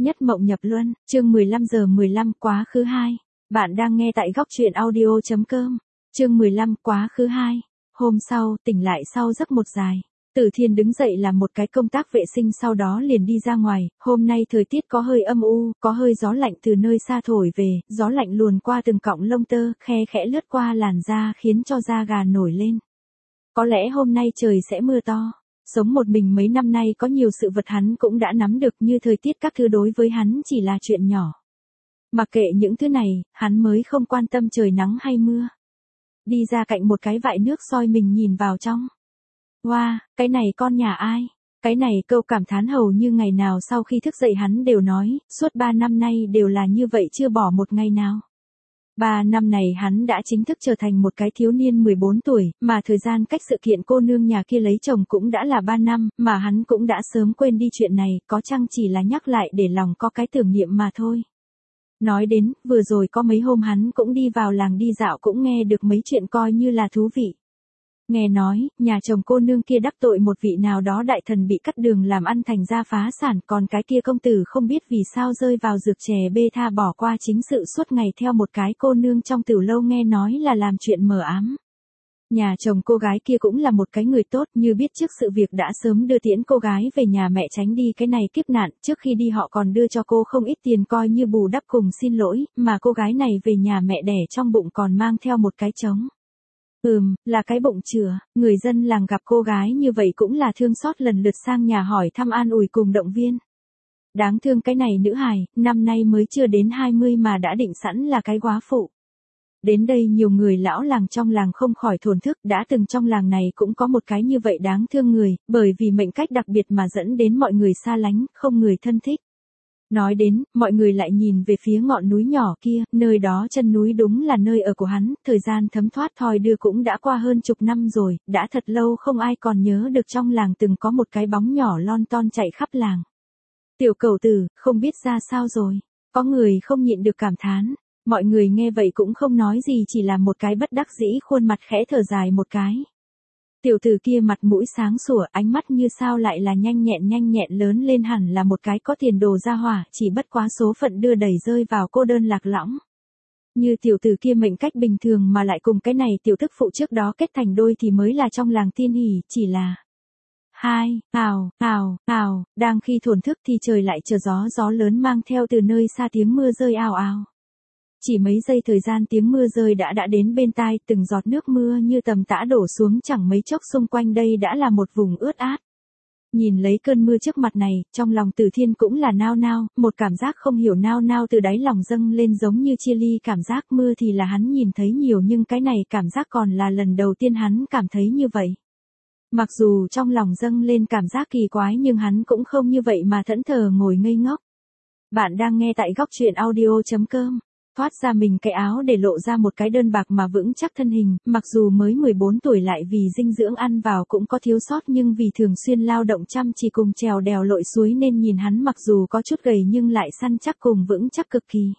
Nhất mộng nhập luân, chương 15:15 quá khứ 2. Bạn đang nghe tại góc truyện audio.com. Chương 15 quá khứ 2. Hôm sau, tỉnh lại sau giấc một dài. Tử Thiên đứng dậy làm một cái công tác vệ sinh sau đó liền đi ra ngoài. Hôm nay thời tiết có hơi âm u, có hơi gió lạnh từ nơi xa thổi về, gió lạnh luồn qua từng cọng lông tơ, khe khẽ lướt qua làn da khiến cho da gà nổi lên. Có lẽ hôm nay trời sẽ mưa to. Sống một mình mấy năm nay có nhiều sự vật hắn cũng đã nắm được, như thời tiết các thứ đối với hắn chỉ là chuyện nhỏ. Mặc kệ những thứ này, hắn mới không quan tâm trời nắng hay mưa. Đi ra cạnh một cái vại nước soi mình nhìn vào trong. Wow, cái này con nhà ai? Cái này câu cảm thán hầu như ngày nào sau khi thức dậy hắn đều nói, suốt 3 năm nay đều là như vậy chưa bỏ một ngày nào. 3 năm này hắn đã chính thức trở thành một cái thiếu niên 14 tuổi, mà thời gian cách sự kiện cô nương nhà kia lấy chồng cũng đã là 3 năm, mà hắn cũng đã sớm quên đi chuyện này, có chăng chỉ là nhắc lại để lòng có cái tưởng niệm mà thôi. Nói đến, vừa rồi có mấy hôm hắn cũng đi vào làng đi dạo cũng nghe được mấy chuyện coi như là thú vị. Nghe nói, nhà chồng cô nương kia đắc tội một vị nào đó đại thần bị cắt đường làm ăn thành ra phá sản, còn cái kia công tử không biết vì sao rơi vào dược chè beta bỏ qua chính sự suốt ngày theo một cái cô nương trong tiểu lâu nghe nói là làm chuyện mờ ám. Nhà chồng cô gái kia cũng là một cái người tốt, như biết trước sự việc đã sớm đưa tiễn cô gái về nhà mẹ tránh đi cái này kiếp nạn, trước khi đi họ còn đưa cho cô không ít tiền coi như bù đắp cùng xin lỗi, mà cô gái này về nhà mẹ đẻ trong bụng còn mang theo một cái trống. Là cái bụng chửa, người dân làng gặp cô gái như vậy cũng là thương xót lần lượt sang nhà hỏi thăm an ủi cùng động viên. Đáng thương cái này nữ hài, năm nay mới chưa đến 20 mà đã định sẵn là cái góa phụ. Đến đây nhiều người lão làng trong làng không khỏi thổn thức, đã từng trong làng này cũng có một cái như vậy đáng thương người, bởi vì mệnh cách đặc biệt mà dẫn đến mọi người xa lánh, không người thân thích. Nói đến, mọi người lại nhìn về phía ngọn núi nhỏ kia, nơi đó chân núi đúng là nơi ở của hắn, thời gian thấm thoát thoi đưa cũng đã qua hơn chục năm rồi, đã thật lâu không ai còn nhớ được trong làng từng có một cái bóng nhỏ lon ton chạy khắp làng. Tiểu cẩu tử, không biết ra sao rồi, có người không nhịn được cảm thán, mọi người nghe vậy cũng không nói gì chỉ là một cái bất đắc dĩ khuôn mặt khẽ thở dài một cái. Tiểu tử kia mặt mũi sáng sủa, ánh mắt như sao lại là nhanh nhẹn lớn lên hẳn là một cái có tiền đồ ra hỏa, chỉ bất quá số phận đưa đẩy rơi vào cô đơn lạc lõng. Như tiểu tử kia mệnh cách bình thường mà lại cùng cái này tiểu thức phụ trước đó kết thành đôi thì mới là trong làng tiên hỉ, chỉ là... Đang khi thổn thức thì trời lại trở gió lớn mang theo từ nơi xa tiếng mưa rơi ào ào. Chỉ mấy giây thời gian tiếng mưa rơi đã đến bên tai, từng giọt nước mưa như tầm tã đổ xuống chẳng mấy chốc xung quanh đây đã là một vùng ướt át. Nhìn lấy cơn mưa trước mặt này, trong lòng Tử Thiên cũng là nao nao, một cảm giác không hiểu nao từ đáy lòng dâng lên giống như chia ly cảm giác. Mưa thì là hắn nhìn thấy nhiều nhưng cái này cảm giác còn là lần đầu tiên hắn cảm thấy như vậy. Mặc dù trong lòng dâng lên cảm giác kỳ quái nhưng hắn cũng không như vậy mà thẫn thờ ngồi ngây ngốc. Bạn đang nghe tại góc truyện audio.com. Thoát ra mình cái áo để lộ ra một cái đơn bạc mà vững chắc thân hình, mặc dù mới 14 tuổi lại vì dinh dưỡng ăn vào cũng có thiếu sót nhưng vì thường xuyên lao động chăm chỉ cùng trèo đèo lội suối nên nhìn hắn mặc dù có chút gầy nhưng lại săn chắc cùng vững chắc cực kỳ.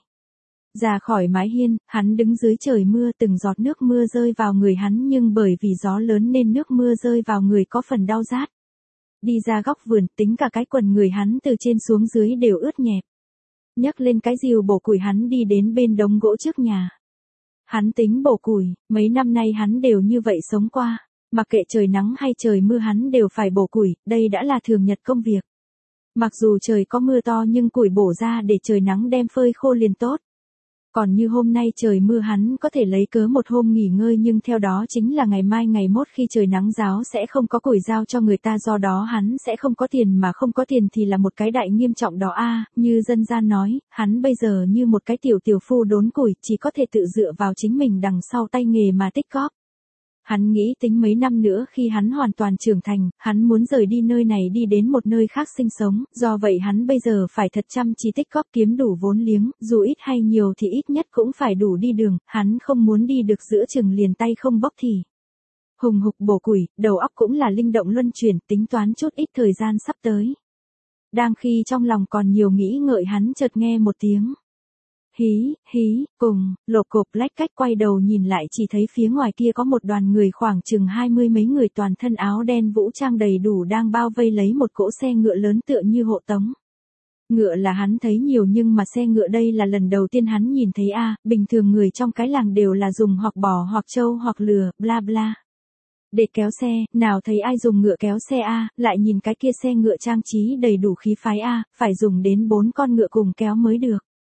Ra khỏi mái hiên, hắn đứng dưới trời mưa, từng giọt nước mưa rơi vào người hắn nhưng bởi vì gió lớn nên nước mưa rơi vào người có phần đau rát. Đi ra góc vườn, tính cả cái quần người hắn từ trên xuống dưới đều ướt nhẹp. Nhấc lên cái rìu bổ củi hắn đi đến bên đống gỗ trước nhà. Hắn tính bổ củi, mấy năm nay hắn đều như vậy sống qua, mặc kệ trời nắng hay trời mưa hắn đều phải bổ củi, đây đã là thường nhật công việc. Mặc dù trời có mưa to nhưng củi bổ ra để trời nắng đem phơi khô liền tốt. Còn như hôm nay trời mưa hắn có thể lấy cớ một hôm nghỉ ngơi nhưng theo đó chính là ngày mai ngày mốt khi trời nắng ráo sẽ không có củi giao cho người ta do đó hắn sẽ không có tiền mà không có tiền thì là một cái đại nghiêm trọng đó như dân gian nói, hắn bây giờ như một cái tiểu phu đốn củi chỉ có thể tự dựa vào chính mình đằng sau tay nghề mà tích góp. Hắn nghĩ tính mấy năm nữa khi hắn hoàn toàn trưởng thành, hắn muốn rời đi nơi này đi đến một nơi khác sinh sống, do vậy hắn bây giờ phải thật chăm chỉ tích góp kiếm đủ vốn liếng, dù ít hay nhiều thì ít nhất cũng phải đủ đi đường, hắn không muốn đi được giữa chừng liền tay không bốc thì. Hùng hục bổ củi, đầu óc cũng là linh động luân chuyển, tính toán chút ít thời gian sắp tới. Đang khi trong lòng còn nhiều nghĩ ngợi hắn chợt nghe một tiếng. Cùng, lộp cộp lách cách quay đầu nhìn lại chỉ thấy phía ngoài kia có một đoàn người khoảng chừng 20 mấy người toàn thân áo đen vũ trang đầy đủ đang bao vây lấy một cỗ xe ngựa lớn tựa như hộ tống. Ngựa là hắn thấy nhiều nhưng mà xe ngựa đây là lần đầu tiên hắn nhìn thấy a, bình thường người trong cái làng đều là dùng hoặc bò hoặc trâu hoặc lừa, bla bla. Để kéo xe, nào thấy ai dùng ngựa kéo xe a, lại nhìn cái kia xe ngựa trang trí đầy đủ khí phái a, phải dùng đến 4 con ngựa cùng kéo mới được.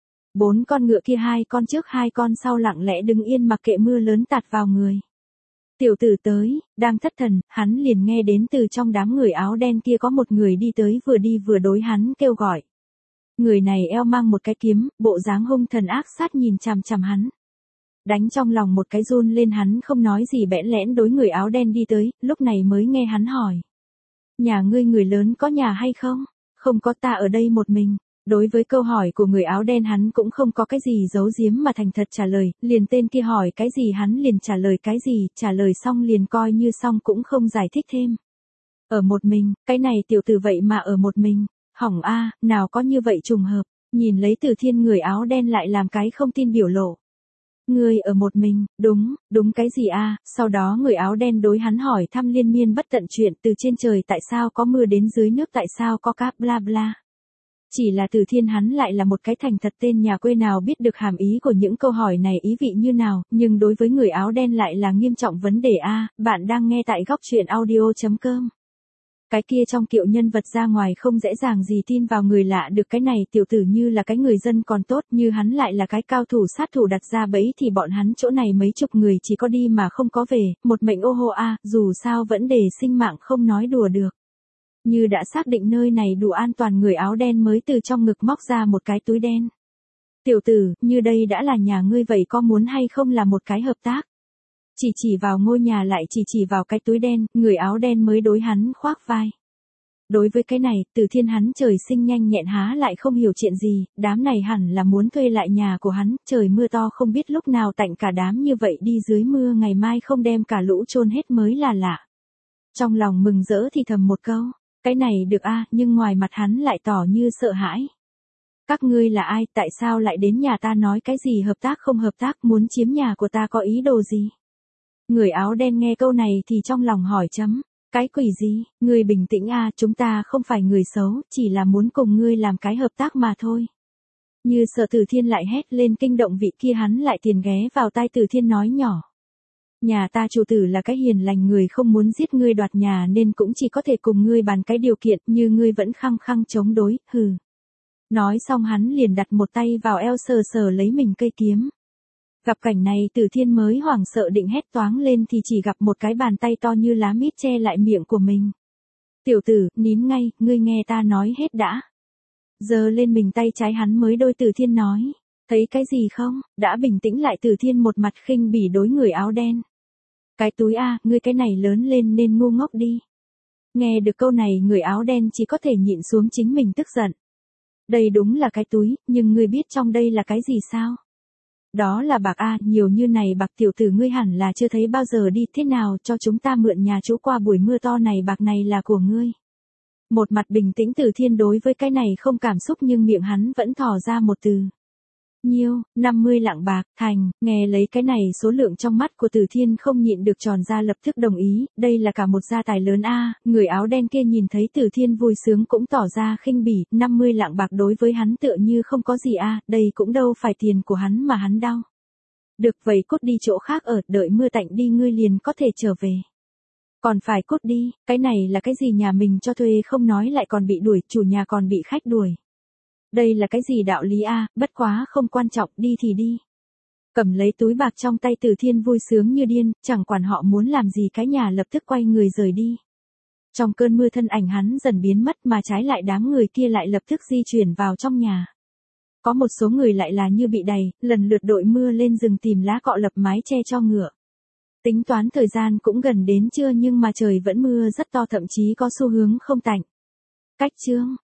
4 con ngựa kia 2 con trước 2 con sau lặng lẽ đứng yên mặc kệ mưa lớn tạt vào người. Tiểu tử tới, đang thất thần, hắn liền nghe đến từ trong đám người áo đen kia có một người đi vừa đối hắn kêu gọi. Người này eo mang một cái kiếm, bộ dáng hung thần ác sát nhìn chằm chằm hắn. Đánh trong lòng một cái run lên, hắn không nói gì bẽn lẽn đối người áo đen đi tới, lúc này mới nghe hắn hỏi. Nhà ngươi người lớn có nhà hay không? Không có, ta ở đây một mình. Đối với câu hỏi của người áo đen hắn cũng không có cái gì giấu giếm mà thành thật trả lời, liền tên kia hỏi cái gì hắn liền trả lời cái gì, trả lời xong liền coi như xong cũng không giải thích thêm. Ở một mình, cái này tiểu tử vậy mà ở một mình, hỏng a, nào có như vậy trùng hợp, nhìn lấy Từ Thiên người áo đen lại làm cái không tin biểu lộ. Ngươi ở một mình, đúng cái gì a? Sau đó người áo đen đối hắn hỏi thăm liên miên bất tận chuyện từ trên trời tại sao có mưa đến dưới nước tại sao có cá bla bla. Chỉ là Từ Thiên hắn lại là một cái thành thật tên nhà quê nào biết được hàm ý của những câu hỏi này ý vị như nào, nhưng đối với người áo đen lại là nghiêm trọng vấn đề a. Bạn đang nghe tại góc truyện audio.com. Cái kia trong kiệu nhân vật ra ngoài không dễ dàng gì tin vào người lạ được, cái này tiểu tử như là cái người dân còn tốt, như hắn lại là cái cao thủ sát thủ đặt ra bẫy thì bọn hắn chỗ này mấy chục người chỉ có đi mà không có về, một mệnh ô hô a, dù sao vẫn để sinh mạng không nói đùa được. Như đã xác định nơi này đủ an toàn, người áo đen mới từ trong ngực móc ra một cái túi đen. Tiểu tử, như đây đã là nhà ngươi vậy có muốn hay không là một cái hợp tác? Chỉ vào ngôi nhà lại chỉ vào cái túi đen, người áo đen mới đối hắn khoác vai. Đối với cái này, Từ Thiên hắn trời sinh nhanh nhẹn há lại không hiểu chuyện gì, đám này hẳn là muốn thuê lại nhà của hắn, trời mưa to không biết lúc nào tạnh cả đám như vậy đi dưới mưa ngày mai không đem cả lũ chôn hết mới là lạ. Trong lòng mừng rỡ thì thầm một câu, cái này được a, nhưng ngoài mặt hắn lại tỏ như sợ hãi. Các ngươi là ai, tại sao lại đến nhà ta nói cái gì hợp tác không hợp tác, muốn chiếm nhà của ta có ý đồ gì? Người áo đen nghe câu này thì trong lòng hỏi chấm, cái quỷ gì, ngươi bình tĩnh a, chúng ta không phải người xấu, chỉ là muốn cùng ngươi làm cái hợp tác mà thôi. Như sợ Từ Thiên lại hét lên kinh động vị kia, hắn lại tiền ghé vào tai Từ Thiên nói nhỏ. Nhà ta chủ tử là cái hiền lành người, không muốn giết ngươi đoạt nhà nên cũng chỉ có thể cùng ngươi bàn cái điều kiện, như ngươi vẫn khăng khăng chống đối, hừ. Nói xong hắn liền đặt một tay vào eo sờ sờ lấy mình cây kiếm. Gặp cảnh này Từ Thiên mới hoảng sợ định hét toáng lên thì chỉ gặp một cái bàn tay to như lá mít che lại miệng của mình. Tiểu tử, nín ngay, ngươi nghe ta nói hết đã. Giơ lên mình tay trái hắn mới đôi Từ Thiên nói. Thấy cái gì không? Đã bình tĩnh lại Từ Thiên một mặt khinh bỉ đối người áo đen. Cái túi a, ngươi cái này lớn lên nên ngu ngốc đi. Nghe được câu này người áo đen chỉ có thể nhịn xuống chính mình tức giận. Đây đúng là cái túi, nhưng ngươi biết trong đây là cái gì sao? Đó là bạc a, nhiều như này bạc tiểu tử ngươi hẳn là chưa thấy bao giờ đi, thế nào cho chúng ta mượn nhà chỗ qua buổi mưa to này, bạc này là của ngươi. Một mặt bình tĩnh Từ Thiên đối với cái này không cảm xúc nhưng miệng hắn vẫn thò ra một từ. Nhiêu, 50 lạng bạc, thành, nghe lấy cái này số lượng trong mắt của Từ Thiên không nhịn được tròn ra lập tức đồng ý, đây là cả một gia tài lớn a. Người áo đen kia nhìn thấy Từ Thiên vui sướng cũng tỏ ra khinh bỉ, 50 lạng bạc đối với hắn tựa như không có gì a, đây cũng đâu phải tiền của hắn mà hắn đau. Được vậy cút đi chỗ khác ở, đợi mưa tạnh đi ngươi liền có thể trở về. Còn phải cút đi, cái này là cái gì, nhà mình cho thuê không nói lại còn bị đuổi, chủ nhà còn bị khách đuổi. Đây là cái gì đạo lý a, bất quá không quan trọng, đi thì đi. Cầm lấy túi bạc trong tay Từ Thiên vui sướng như điên, chẳng quản họ muốn làm gì cái nhà lập tức quay người rời đi. Trong cơn mưa thân ảnh hắn dần biến mất mà trái lại đám người kia lại lập tức di chuyển vào trong nhà. Có một số người lại là như bị đày, lần lượt đội mưa lên rừng tìm lá cọ lập mái che cho ngựa. Tính toán thời gian cũng gần đến trưa nhưng mà trời vẫn mưa rất to, thậm chí có xu hướng không tạnh. Cách chương